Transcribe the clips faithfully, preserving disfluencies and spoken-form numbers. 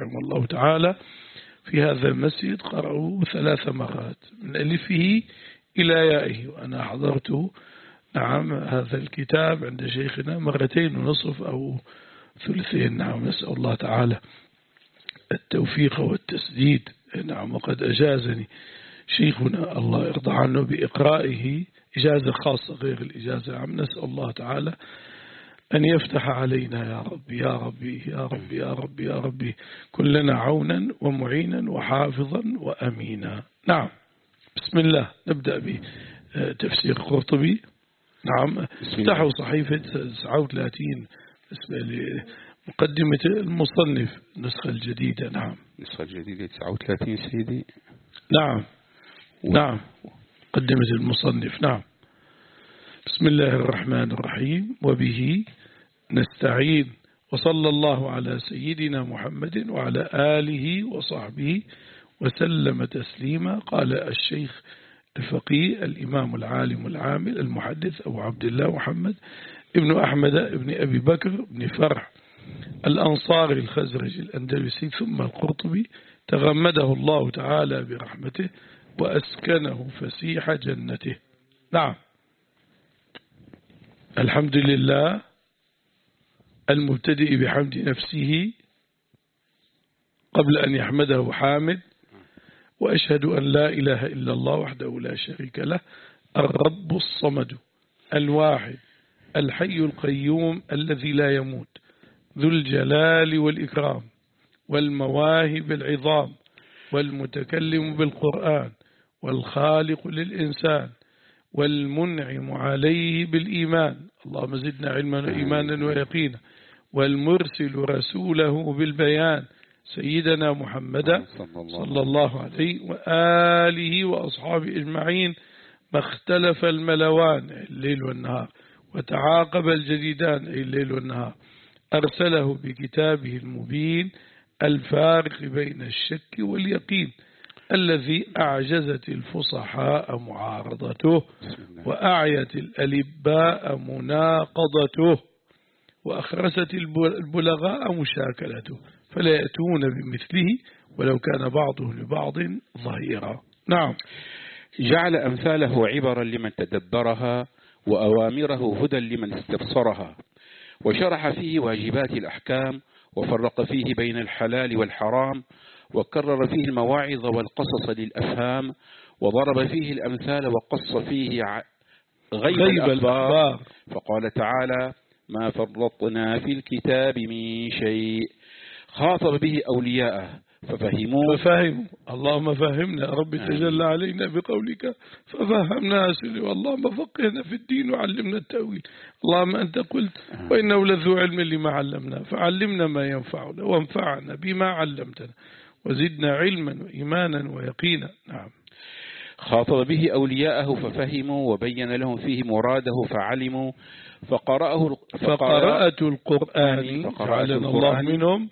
رحمه الله تعالى في هذا المسجد قرأوا ثلاث مرات من ألفه إلى يائه، وأنا حضرت نعم هذا الكتاب عند شيخنا مرتين ونصف أو ثلثين. نعم نسأل الله تعالى التوفيق والتسديد. نعم وقد أجازني شيخنا الله يرضى عنه بإقرائه إجازة خاصة غير الإجازة العامة. نسأل الله تعالى أن يفتح علينا يا ربي يا ربي يا ربي يا ربي يا ربي كلنا عونا ومعينا وحافظا وأمينا. نعم بسم الله نبدأ بتفسير قرطبي. نعم افتحوا صحيفة تسعة وثلاثين بالنسبة لمقدمة المصنف النسخة الجديدة. نعم النسخة الجديدة تسعة وثلاثين سيدي. نعم و... نعم مقدمة المصنف. نعم بسم الله الرحمن الرحيم وبه نستعين وصلى الله على سيدنا محمد وعلى آله وصحبه وسلم تسليما. قال الشيخ الفقيه الإمام العالم العامل المحدث أبو عبد الله محمد ابن أحمد ابن أبي بكر ابن فرح الأنصاري الخزرجي الأندلسي ثم القرطبي تغمده الله تعالى برحمته وأسكنه فسيح جنته. نعم الحمد لله المبتدئ بحمد نفسه قبل أن يحمده حامد، وأشهد أن لا إله إلا الله وحده لا شريك له الرب الصمد الواحد الحي القيوم الذي لا يموت ذو الجلال والإكرام والمواهب العظام والمتكلم بالقرآن والخالق للإنسان والمنعم عليه بالإيمان، اللهم زدنا علما وإيمانا ويقينا، والمرسل رسوله بالبيان سيدنا محمد صلى الله عليه وآله وأصحابه أجمعين ما اختلف الملوان الليل والنهار وتعاقب الجديدان الليل والنهار، أرسله بكتابه المبين الفارق بين الشك واليقين الذي أعجزت الفصحاء معارضته وأعيت الألباء مناقضته وأخرست البلغاء مشاكلته فلا يأتون بمثله ولو كان بعضه لبعض ظهيرا. نعم جعل أمثاله عبرا لمن تدبرها وأوامره هدى لمن استبصرها، وشرح فيه واجبات الأحكام وفرق فيه بين الحلال والحرام، وكرر فيه المواعظ والقصص للأفهام، وضرب فيه الأمثال وقص فيه غيب, غيب الأخبار. فقال تعالى: ما فرطنا في الكتاب من شيء. خاطب به أولياءه ففهموا ففهموا اللهم فهمنا ربي تجلى علينا بقولك ففهمنا سلي، اللهم فقهنا في الدين وعلمنا التأويل. اللهم أنت قلت وإنه لذو علم لما علمنا فعلمنا ما ينفعنا وانفعنا بما علمتنا وزدنا علما وإيمانا ويقينا. نعم خاطب به أولياءه ففهموا وبين لهم فيه مراده فعلموا. فقرأه فقرأت القرآن جعلنا الله منهم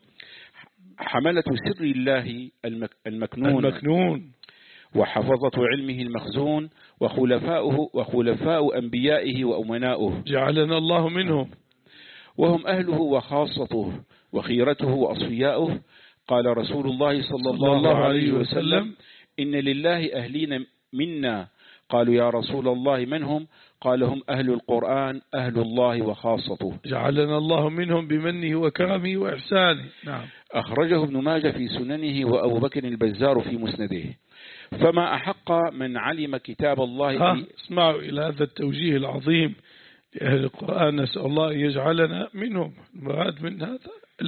حملة سر الله المكنون, المكنون وحفظة علمه المخزون وخلفاؤه وخلفاء أنبيائه وأمناؤه جعلنا الله منهم، وهم أهله وخاصته وخيرته وأصفياؤه. قال رسول الله صلى الله عليه وسلم: إن لله أهلين منا. قالوا يا رسول الله من هم؟ قال هم أهل القرآن أهل الله وخاصته. جعلنا الله منهم بمنه وكرمه وإحسانه. نعم أخرجه ابن ماجه في سننه وأبو بكر البزار في مسنده. فما أحق من علم كتاب الله. اسمعوا إلى هذا التوجيه العظيم لأهل القرآن، نسأل الله أن يجعلنا منهم. المراد من هذا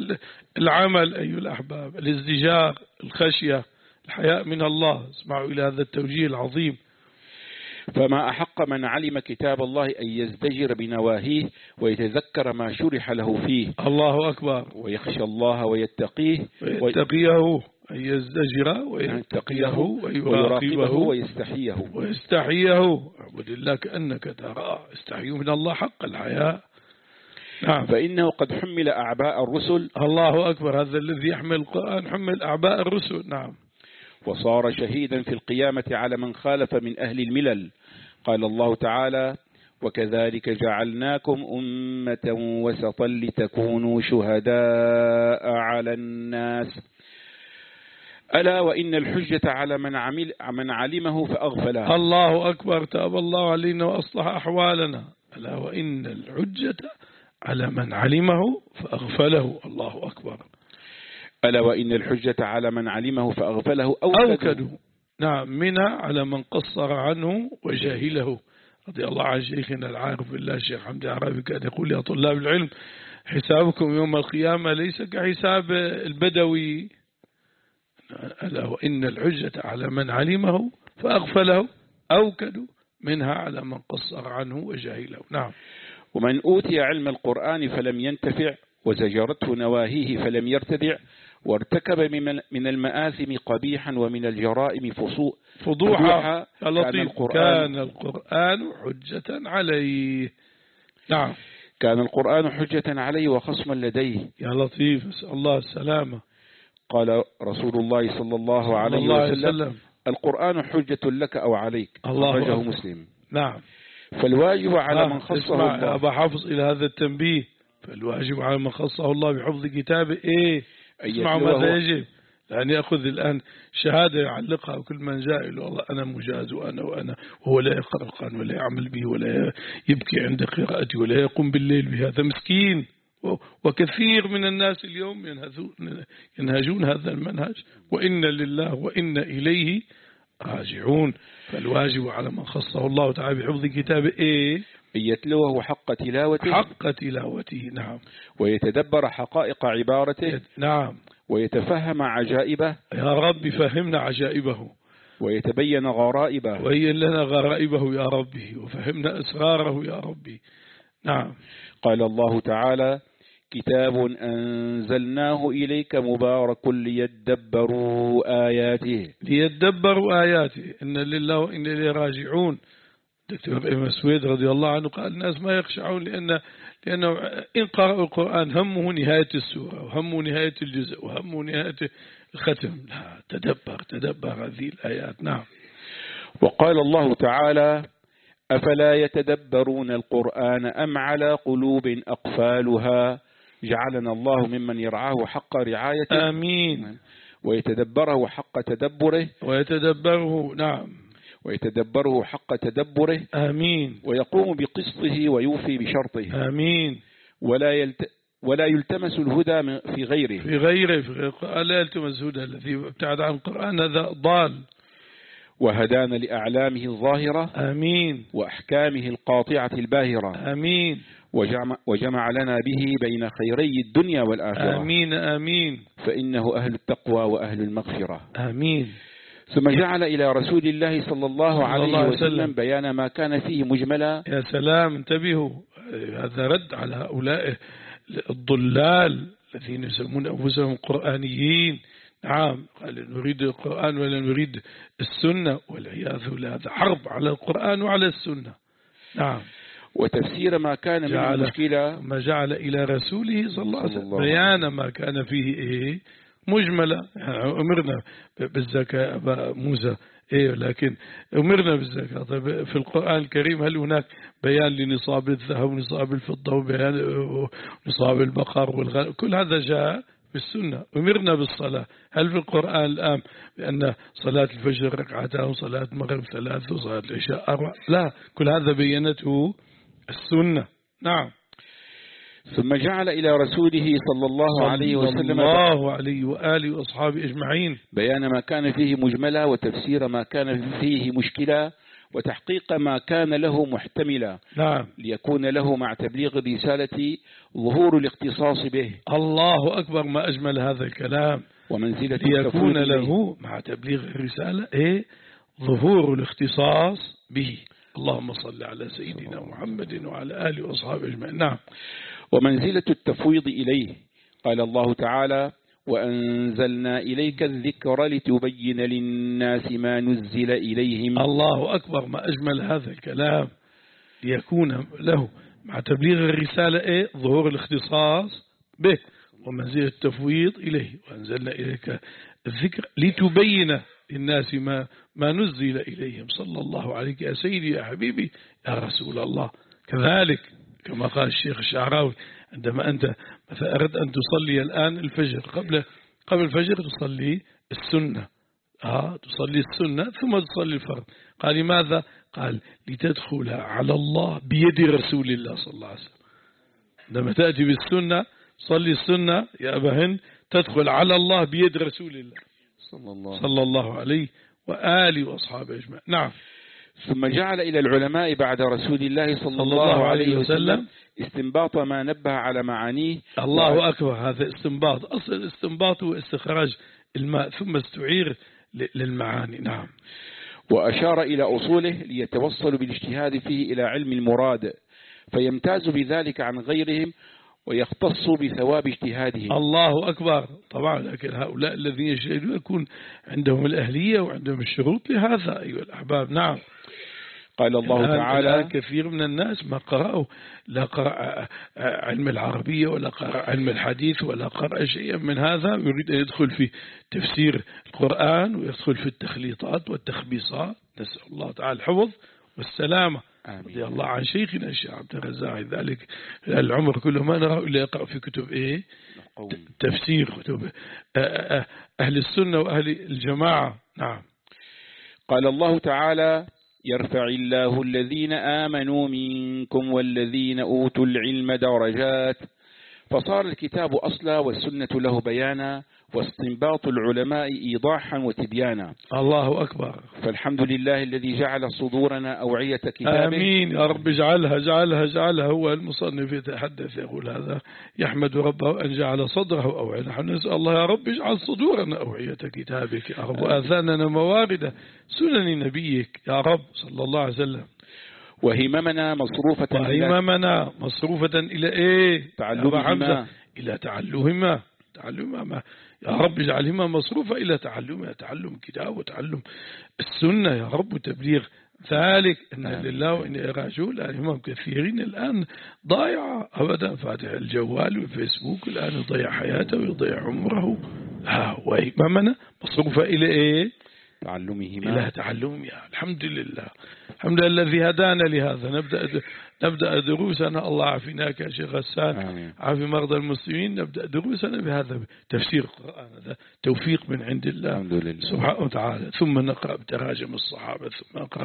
العمل أيها الأحباب، الازدجار، الخشية، الحياء من الله. اسمعوا إلى هذا التوجيه العظيم. فما أحق من علم كتاب الله أن يزدجر بنواهيه ويتذكر ما شرح له فيه. الله أكبر. ويخشى الله ويتقيه ويتقيه أن يزدجر ويتقيه ويراقبه ويستحيه ويستحيه. اعبد الله كأنك تراه، استحيوا من الله حق الحياء. نعم. فإنه قد حمل أعباء الرسل. الله أكبر. هذا الذي يحمل القرآن حمل أعباء الرسل. نعم. وصار شهيدا في القيامة على من خالف من أهل الملل. قال الله تعالى: وكذلك جعلناكم أمة وسطا لتكونوا شهداء على الناس ألا وإن الحجة على من عمل من علمه فأغفله. الله أكبر، تاب الله علينا وأصلح أحوالنا. ألا وإن الحجة على من علمه فأغفله. الله أكبر. ألا وإن الحجة على من علمه فأغفله أوكدوا. نعم، منها على من قصر عنه وجاهله. رضي الله عن شيخنا العارف بالله الشيخ حمدي عرابي كان يقول يا طلاب العلم حسابكم يوم القيامة ليس كحساب البدوي. ألا وإن الحجة على من علمه فأغفله أوكدوا منها على من قصر عنه وجاهله. نعم. ومن أوتي علم القرآن فلم ينتفع وزجرته نواهيه فلم يرتدع وارتكب من المآثم قبيحا ومن الجرائم فضوحا كان القرآن, كان القرآن حجة عليه. نعم. كان القرآن حجة عليه وخصما لديه. يا لطيف، أسأل الله السلامة. قال رسول الله صلى الله عليه الله وسلم, وسلم القرآن حجة لك أو عليك. أخرجه مسلم. نعم. فالواجب على من خصه الله. أبا حافظ إلى هذا التنبيه. فالواجب على من خصه الله بحفظ كتابه إيه؟ اسمعوا ماذا يجب. لأن يأخذ الآن شهادة يعلقها وكل من جاء له والله أنا مجاز وأنا وأنا وهو لا يقرأ القرآن ولا يعمل به ولا يبكي عند قراءته ولا يقوم بالليل بهذا مسكين. وكثير من الناس اليوم ينهجون هذا المنهج وإن لله وإن إليه راجعون. فالواجب على من خصه الله تعالى بحفظ كتابه إيه؟ أن يتلوه حق تلاوته. حق تلاوته. نعم. ويتدبر حقائق عبارته. نعم. ويتفهم عجائبه. يا رب فهمنا عجائبه. ويتبين غرائبه. وبين لنا غرائبه يا ربي وفهمنا أسراره يا ربي. نعم. قال الله تعالى كتاب أنزلناه إليك مبارك ليدبروا آياته. ليدبروا آياته. إن لله وإن إليه راجعون. دكتور ابن مسعود رضي الله عنه قال الناس ما يخشعون لأن لأنه إن قرأوا القرآن همه نهاية السورة وهمه نهاية الجزء وهمه نهاية الختم. لا، تدبر تدبر هذه الآيات. نعم. وقال الله تعالى أفلا يتدبرون القرآن أم على قلوب أقفالها جعلنا الله ممن يرعاه حق رعايته. آمين. ويتدبره حق تدبره. ويتدبره. نعم. ويتدبره حق تدبره. آمين. ويقوم بقسطه ويوفي بشرطه. آمين. ولا يلت ولا يلتمس الهدى في غيره. في غيره في غيره لا يلتمس الهدى. الذي ابتعد عن القرآن هذا ضال. وهدانا لأعلامه الظاهرة. آمين. وأحكامه القاطعة الباهرة. آمين. وجمع, وجمع لنا به بين خيري الدنيا والآخرة. آمين آمين. فإنه أهل التقوى وأهل المغفرة. آمين. ثم جعل إلى رسول الله صلى الله عليه وسلم بيان ما كان فيه مجملا. يا سلام، انتبهوا، هذا رد على هؤلاء الضلال الذين يسمون أنفسهم قرآنيين. نعم، قال نريد القرآن ولا نريد السنة، والعياذ بالله هذا حرب على القرآن وعلى السنة. نعم. وتفسير ما كان من المشكلة ما جعل إلى رسوله صلى الله عليه وسلم بيان ما كان فيه إيه مجملة. يعني أمرنا بالزكاة موسى إيه، لكن أمرنا بالزكاة. طيب في القرآن الكريم هل هناك بيان لنصاب الذهب ونصاب الفضة وبيان نصاب البقر والغنم؟ كل هذا جاء في السنة. أمرنا بالصلاة، هل في القرآن الآن بأن صلاة الفجر ركعتان وصلاة المغرب ثلاث وصلاة العشاء أربع؟ لا، كل هذا بينته السنة. نعم. ثم جعل إلى رسوله صلى الله عليه وسلم صلى الله عليه وآله وأصحابه أجمعين بيان ما كان فيه مجملا وتفسير ما كان فيه مشكلة وتحقيق ما كان له محتملا. نعم. ليكون له مع تبليغ الرسالة ظهور الاختصاص به. الله أكبر، ما أجمل هذا الكلام. ومنزلة ليكون له مع تبليغ الرسالة إيه؟ ظهور الاختصاص به. اللهم صل على سيدنا محمد وعلى آله وأصحابه أجمعين. نعم. ومنزلة التفويض إليه. قال الله تعالى وأنزلنا إليك الذكر لتبين للناس ما نزل إليهم. الله أكبر، ما أجمل هذا الكلام. ليكون له مع تبليغ الرسالة إيه؟ ظهور الاختصاص به ومنزلة التفويض إليه. وأنزلنا إليك الذكر لتبين للناس ما, ما نزل إليهم. صلى الله عليك يا سيدي يا حبيبي يا رسول الله. كذلك كما قال الشيخ الشعراوي عندما أنت مثلا أردت أن تصلي الآن الفجر قبل قبل الفجر تصلي السنة، آه تصلي السنة ثم تصلي الفرض. قال لماذا؟ قال لتدخل على الله بيد رسول الله صلى الله عليه وسلم. لما تأتي بالسنة صلي السنة يا أبا هند تدخل على الله بيد رسول الله صلى الله, صلى الله عليه وآله وأصحابه أجمعين. نعم. ثم جعل إلى العلماء بعد رسول الله صلى, صلى الله, الله عليه وسلم استنباط ما نبه على معانيه. الله و... أكبر. هذا استنباط، أصل الاستنباط هو استخراج الماء ثم استعير للمعاني. نعم. وأشار إلى أصوله ليتوصلوا بالاجتهاد فيه إلى علم المراد فيمتاز بذلك عن غيرهم ويختص بثواب اجتهادهم. الله أكبر. طبعا لكن هؤلاء الذين يجتهدون يكون عندهم الأهلية وعندهم الشروط لهذا أيها الأحباب. نعم. قال الله تعالى كثير من الناس ما قرأوا لا قرأ علم العربية ولا قرأ علم الحديث ولا قرأ شيئا من هذا، يريد أن يدخل في تفسير القرآن ويدخل في التخليطات والتخبيصات. نسأل الله تعالى الحفظ والسلامة. رضي الله عن شيخنا الشيخ عبد الرزاق، ذلك العمر كله ما نرى إلا يقرأ في كتب إيه تفسير، كتب أهل السنة وأهل الجماعة. نعم. قال الله تعالى يرفع الله الذين آمنوا منكم والذين أوتوا العلم درجات. فصار الكتاب أصلا والسنة له بيانا واستنباط العلماء إيضاحا وتبيانا. الله أكبر. فالحمد لله الذي جعل صدورنا أوعية كتابه. آمين يا رب. اجعلها اجعلها اجعلها. هو المصنف يتحدث يقول هذا يحمد ربه أن جعل صدره أوعية. نحن نسأل الله يا رب اجعل صدورنا أوعية كتابك يا رب، وآذاننا موارد سنن نبيك يا رب صلى الله عليه وسلم. وهممنا مصروفة وهممنا مصروفة إلى إيه؟ تعلمهما. إلى تعلمهما. تعلمهما يا رب اجعلهما مصروفة إلى تعلمها، تعلم كتاب وتعلم السنة يا رب وتبليغ ذلك. إن لله وإن راجعون. الأمم كثيرين الآن ضايع أبدا، فاتح الجوال والفيسبوك الآن يضيع حياته ويضيع عمره. ها وهممنا مصروفة إلى إيه؟ تعلمهما. إلى تعلمها. الحمد لله. الحمد لله الذي هدانا لهذا. نبدأ نبدأ دروسنا. الله عافيناك يا شيخ غسان، عافي مرضى المسلمين. نبدأ دروسنا بهذا تفسير القرآن، هذا توفيق من عند الله سبحانه وتعالى. ثم نقرأ بتراجم الصحابة، ثم نقرأ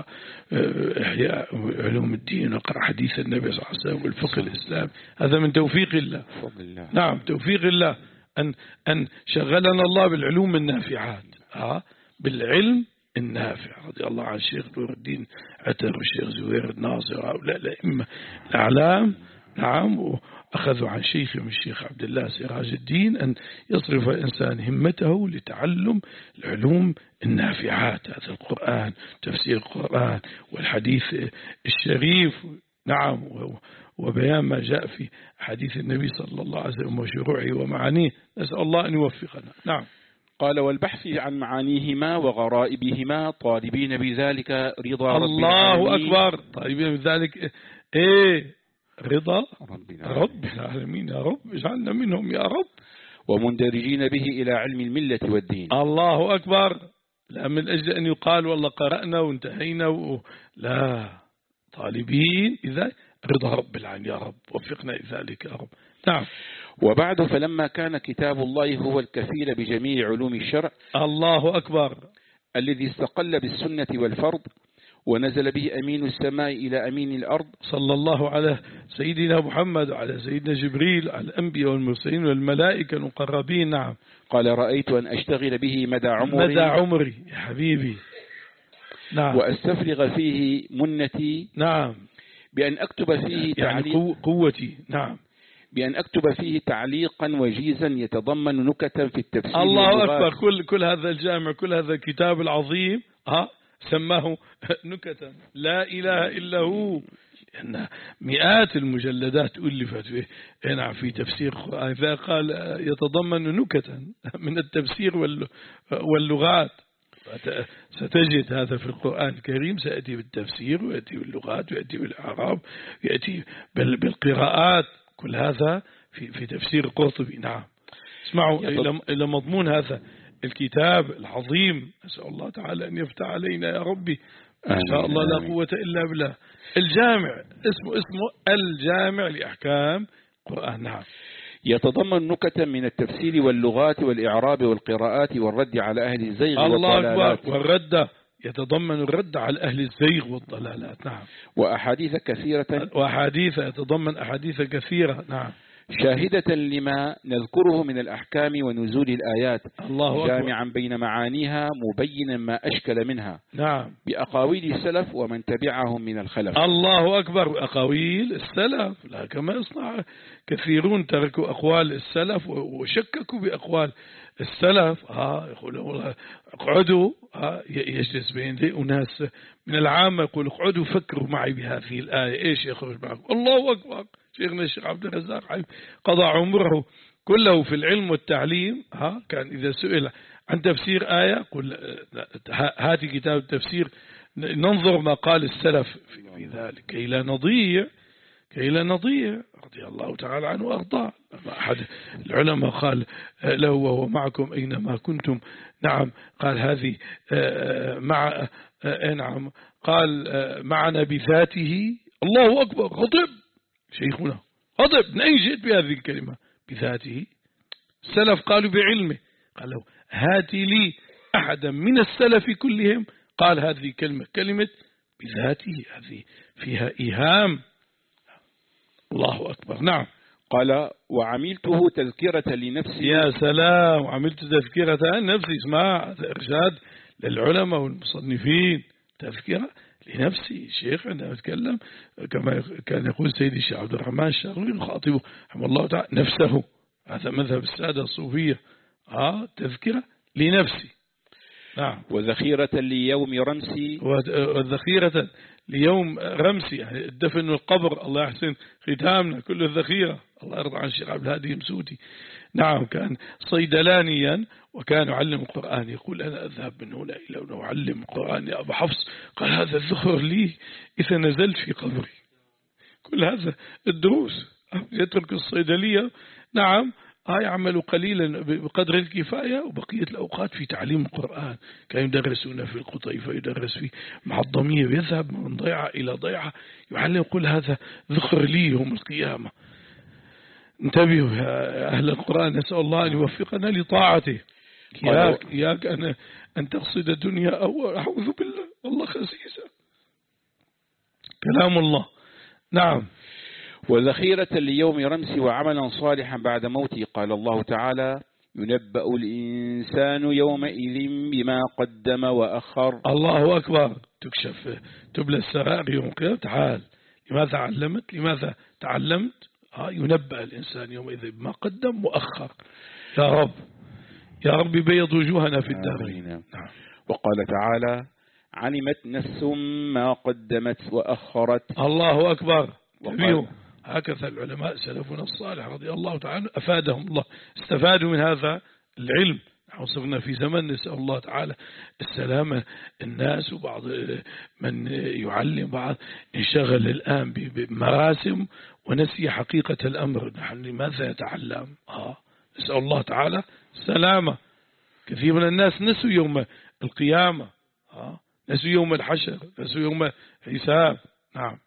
إحياء علوم الدين، ونقرأ حديث النبي صلى الله عليه وسلم والفقه الإسلام. هذا من توفيق الله. نعم توفيق الله أن أن شغلنا الله بالعلوم النافعات، ها بالعلم النافع. رضي الله عن الشيخ نور الدين عتر والشيخ زهير الناصر، هؤلاء الأئمة الأعلام. نعم. وأخذوا عن شيخهم الشيخ عبد الله سراج الدين أن يصرف الإنسان همته لتعلم العلوم النافعات، هذا القرآن، تفسير القرآن والحديث الشريف. نعم. وبيان ما جاء في حديث النبي صلى الله عليه وسلم وشروعه ومعانيه. نسأل الله أن يوفقنا. نعم. قال والبحث عن معانيهما وغرائبهما طالبين بذلك رضا رب الله أكبر. طالبين بذلك إيه؟ رضا رب العالمين يا رب اجعلنا منهم يا رب. ومندرجين به إلى علم الملة والدين. الله أكبر. لا من أجل أن يقال والله قرأنا وانتهينا و... لا، طالبين إذا رضا رب العالمين يا رب، وفقنا ذلك يا رب. نعم. وبعد فلما كان كتاب الله هو الكفيل بجميع علوم الشرع. الله أكبر. الذي استقل بالسنة والفرض ونزل به أمين السماء إلى أمين الأرض صلى الله على سيدنا محمد وعلى سيدنا جبريل على الأنبياء والمرسلين والملائكة المقربين. نعم. قال رأيت أن أشتغل به مدى عمري مدى عمري يا حبيبي. نعم. وأستفرغ فيه منتي. نعم. بأن أكتب فيه يعني قوتي. نعم. بأن أكتب فيه تعليقا وجيزا يتضمن نكتا في التفسير. الله أكبر. كل كل هذا الجامع، كل هذا الكتاب العظيم ها سماه نكتا. لا إله إلا هو. لأن مئات المجلدات ألفت فيه هنا في تفسير القرآن، إذا قال يتضمن نكتا من التفسير واللغات. ستجد هذا في القرآن الكريم، سيأتي بالتفسير ويأتي باللغات ويأتي بالإعراب ويأتي بالقراءات. كل هذا في في تفسير القرطبي. نعم. اسمعوا إلى إلى مضمون هذا الكتاب العظيم. نسأل الله تعالى أن يفتح علينا يا ربي. إن شاء الله لا قوة إلا بالله. الجامع اسمه اسمه الجامع لأحكام القرآن. نعم. يتضمن نكتا من التفسير واللغات والإعراب والقراءات والرد على أهل الزيغ الله والضلالات. أكبر. والرد يتضمن الرد على أهل الزيغ والضلالات. نعم. وأحاديث كثيرة وأحاديث يتضمن أحاديث كثيرة. نعم. شاهدة لما نذكره من الأحكام ونزول الآيات، الله جامعا بين معانيها مبينا ما أشكل منها. نعم. بأقاويل السلف ومن تبعهم من الخلف. الله أكبر. أقاويل السلف، لا كما يصنع كثيرون تركوا أقوال السلف وشككوا بأقوال السلف. ها يقولوا اقعدوا، ها يجلس بين أناس من العامة يقول اقعدوا فكروا معي بهذه الآية إيش يخرج معكم. الله أكبر. شيخنا الشيخ عبد الرزاق قضى عمره كله في العلم والتعليم. ها كان إذا سئل عن تفسير آية قل هاتي كتاب التفسير ننظر ما قال السلف في ذلك كي لا نضيع كي لا نضيع رضي الله تعالى عنه وأرضاه. أحد العلماء قال له وهو معكم أينما كنتم، نعم قال هذه مع نعم قال معنا بذاته. الله أكبر. غضب شيخنا، غضب. من أين جئت بهذه الكلمة بذاته؟ السلف قالوا بعلمه. قالوا هاتي لي أحدا من السلف كلهم قال هذه كلمة كلمة بذاته، هذه فيها إيهام. الله أكبر. نعم. قال وعملته تذكرة لنفسي. يا سلام. وعملت تذكرة لنفسي. اسمع إرشاد للعلماء والمصنفين. تذكرة لنفسي. شيخ عندما أتكلم كما كان يقول سيدي الشيخ عبد الرحمن الشاغلي يخاطبه رحمه الله تعالى نفسه. هذا مذهب السادة الصوفية. آه تذكرة لنفسي. نعم. وذخيرة ليوم رمسي. وذخيرة ليوم رمسي يعني الدفن والقبر. الله يحسن ختامنا كل الذخيرة. الله يرضى عن الشيخ عبد الهادي المسودي. نعم كان صيدلانيا وكان يعلم القرآن. يقول أنا أذهب من هنا إلى هنا وأعلم القرآن يا أبا حفص. قال هذا الذخر لي إذا نزلت في قبري. كل هذا الدروس. يترك الصيدلية. نعم يعمل قليلا بقدر الكفاية وبقية الأوقات في تعليم القرآن. كان يدرسون في القطيفة يدرس في مع الضمير يذهب من ضيعة إلى ضيعة يعلم. يقول هذا ذخر لي يوم القيامة. انتبهوا يا أهل القرآن. نسأل الله أن يوفقنا لطاعته. إياك إياك أن أن تقصد الدنيا أو أعوذ بالله والله خسيسة. كلام الله. نعم. وذخيرة ليوم رمسي وعملا صالحا بعد موته. قال الله تعالى ينبأ الإنسان يومئذ بما قدم وأخر. الله أكبر. تكشف تبلى السرائر يوم القيامة. تعال لماذا علمت لماذا تعلمت. ها ينبأ الإنسان يومئذ بما قدم وأخر. يا رب يا رب بيض وجوهنا في الدارين. نعم. وقال تعالى علمت نفس ما قدمت وأخرت. الله أكبر. هكذا العلماء سلفنا الصالح رضي الله تعالى أفادهم الله استفادوا من هذا العلم. وصرنا في زمن نسأل الله تعالى السلامة. الناس وبعض من يعلم بعض انشغل الآن بمراسم ونسي حقيقة الأمر. نحن لماذا يتعلم. آه. نسأل الله تعالى السلامة. كثير من الناس نسوا يوم القيامة. آه. نسوا يوم الحشر نسوا يوم الحساب. نعم.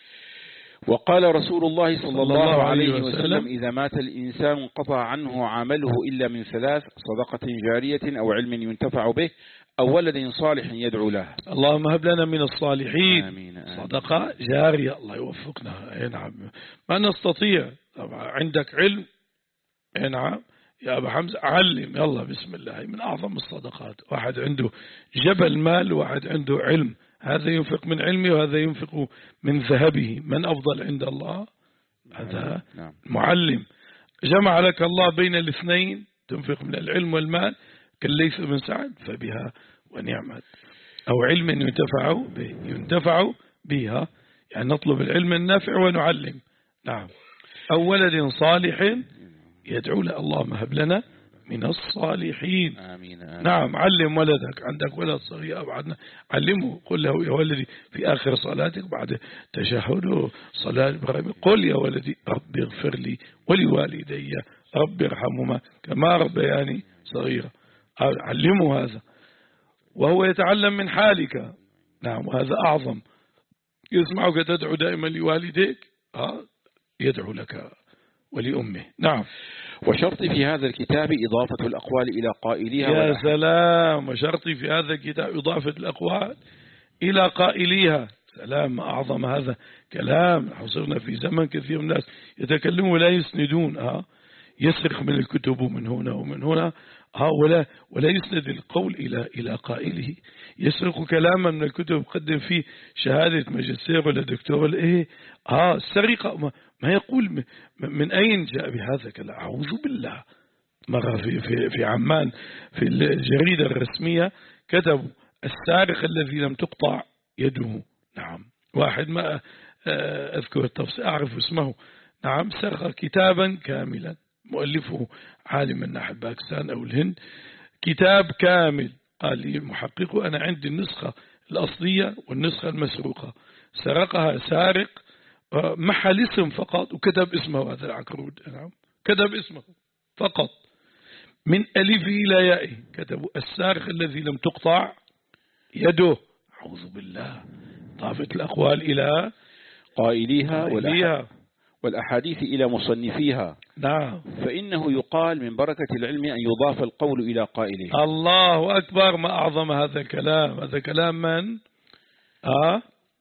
وقال رسول الله صلى الله عليه وسلم إذا مات الإنسان انقطع عنه عمله إلا من ثلاث: صدقة جارية أو علم ينتفع به أو ولد صالح يدعو له. اللهم هب لنا من الصالحين. آمين آمين. صدقة جارية. الله يوفقنا. نعم. ما نستطيع. طبعا عندك علم. نعم يا أبا حمزة علم يلا بسم الله. من أعظم الصدقات. واحد عنده جبل مال وواحد عنده علم. هذا ينفق من علمه وهذا ينفق من ذهبه. من أفضل عند الله؟ هذا معلم. جمع لك الله بين الاثنين تنفق من العلم والمال كالليث بن سعد فبها ونعمت. أو علم ينتفع به ينتفع بها يعني نطلب العلم النافع ونعلم. نعم. أو ولد صالح يدعو له. اللهم هب لنا من الصالحين. آمين آمين. نعم. علم ولدك. عندك ولد صغير أبعدنا علمه. قل له يا ولدي في آخر صلاتك بعد تشهد صلاة إبراهيم قل يا ولدي رب اغفر لي ولوالدي رب ارحمهما كما ربياني صغيرا. علمه هذا وهو يتعلم من حالك. نعم. وهذا أعظم. يسمعك تدعو دائما لوالديك. يدعو لك ولأمه. نعم. وشرط في هذا الكتاب إضافة الأقوال إلى قائليها. يا سلام. وشرط في هذا الكتاب إضافة الأقوال إلى قائليها. سلام، ما أعظم هذا كلام. حصرنا في زمن كثير من الناس يتكلمون ولا يسندون، ها يسرق من الكتب ومن هنا ومن هنا، ها ولا ولا يسند القول إلى إلى قائله. يسرق كلاما من الكتب يقدم فيه شهادة ماجستير ولا دكتور ولا إيه، ها السرقة. ما, ما يقول من أين جاء بهذا كلام؟ أعوذ بالله. مرة في في في عمان في الجريدة الرسمية كتبوا السارق الذي لم تقطع يده. نعم. واحد ما أذكر التفصيل أعرف اسمه. نعم. سرق كتابا كاملا، مؤلفه عالم من ناحية باكستان أو الهند، كتاب كامل. قال لي محققه أنا عندي النسخة الأصلية والنسخة المسروقة. سرقها سارق، محل اسم فقط وكتب اسمه هذا العكرود. نعم. كتب اسمه فقط من ألف إلى ياء، كتبوا السارق الذي لم تقطع يده. أعوذ بالله. ضافت الأقوال إلى قائليها والأحاديث إلى مصنفيها. نعم. فإنه يقال من بركة العلم أن يضاف القول إلى قائله. الله أكبر. ما أعظم هذا الكلام. هذا كلام من؟ آه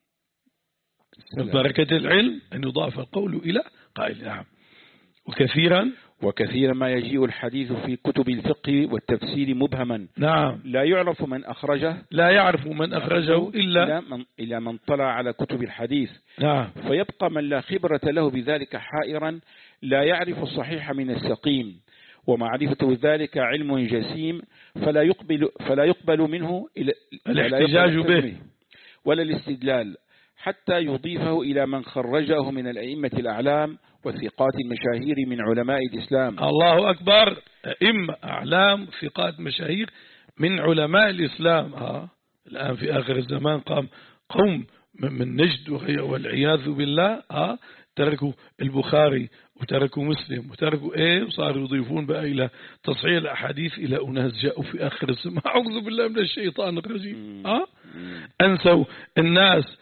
من بركة العلم أن يضاف القول إلى قائله. نعم. وكثيرا وكثيرا ما يجيء الحديث في كتب الفقه والتفسير مبهما. نعم. لا يعرف من أخرجه لا يعرف من أخرجه إلا من, إلا من طلع على كتب الحديث. نعم. فيبقى من لا خبرة له بذلك حائرا لا يعرف الصحيح من السقيم، ومعرفة ذلك علم جسيم فلا يقبل, فلا يقبل منه الاحتجاج به ولا الاستدلال حتى يضيفه إلى من خرجه من الأئمة الأعلام والثقات المشاهير من علماء الإسلام. الله أكبر. أئمة أعلام ثقات مشاهير من علماء الإسلام. آه. الآن في آخر الزمان قام قوم من نجد والعياذ بالله، آه. تركوا البخاري وتركوا مسلم وتركوا إيه وصاروا يضيفون بقى إلى تصحيح الأحاديث إلى أناس جاءوا في آخر الزمان. أعوذ بالله من الشيطان الرجيم. آه. أنسوا الناس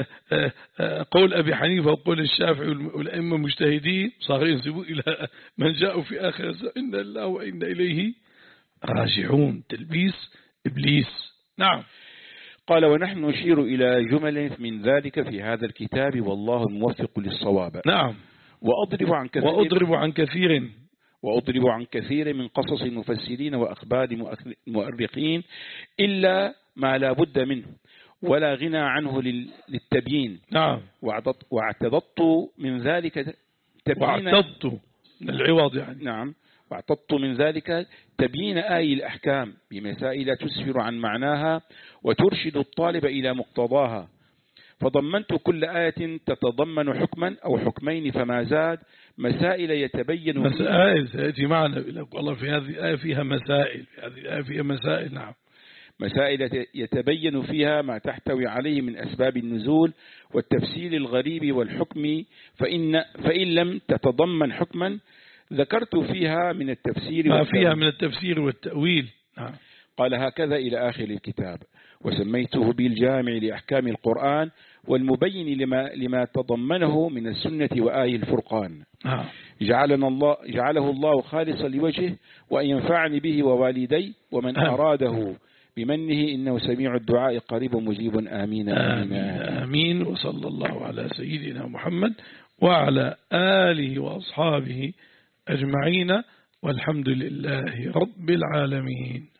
قول أبي حنيفة وقول الشافعي والأئمة المجتهدين، صاروا ينسبوا إلى من جاءوا في آخر الزمان. إن الله وإنا إليه راجعون. تلبيس إبليس. نعم. قال ونحن نشير إلى جمل من ذلك في هذا الكتاب والله الموفق للصواب. نعم. وأضرب عن كثير وأضرب عن كثير وأضرب عن كثير من قصص المفسرين وأخبار المؤرخين إلا ما لا بد منه ولا غنى عنه للتبيين. نعم. واعتضدت من ذلك تبيين واعتضدت من العوض يعني. نعم. واعتضدت من ذلك تبيين آي الأحكام بمسائل تسفر عن معناها وترشد الطالب إلى مقتضاها، فضمنت كل آية تتضمن حكما أو حكمين فما زاد مسائل يتبين مسائل سيأتي معنا. والله في هذه الآية فيها مسائل، في هذه الآية فيها مسائل. نعم. مسائل يتبين فيها ما تحتوي عليه من أسباب النزول والتفسير الغريب والحكم، فإن, فإن لم تتضمن حكما ذكرت فيها من التفسير ما فيها من التفسير والتأويل. نعم. قال هكذا إلى آخر الكتاب. وسميته بالجامع لأحكام القرآن والمبين لما, لما تضمنه من السنة وآي الفرقان. نعم. جعلنا الله جعله الله خالصا لوجهه وأن ينفعني به ووالدي ومن آه. أراده بمنه إنه سميع الدعاء قريب مجيب. آمين آمين آمين. وصلى الله على سيدنا محمد وعلى آله وأصحابه أجمعين والحمد لله رب العالمين.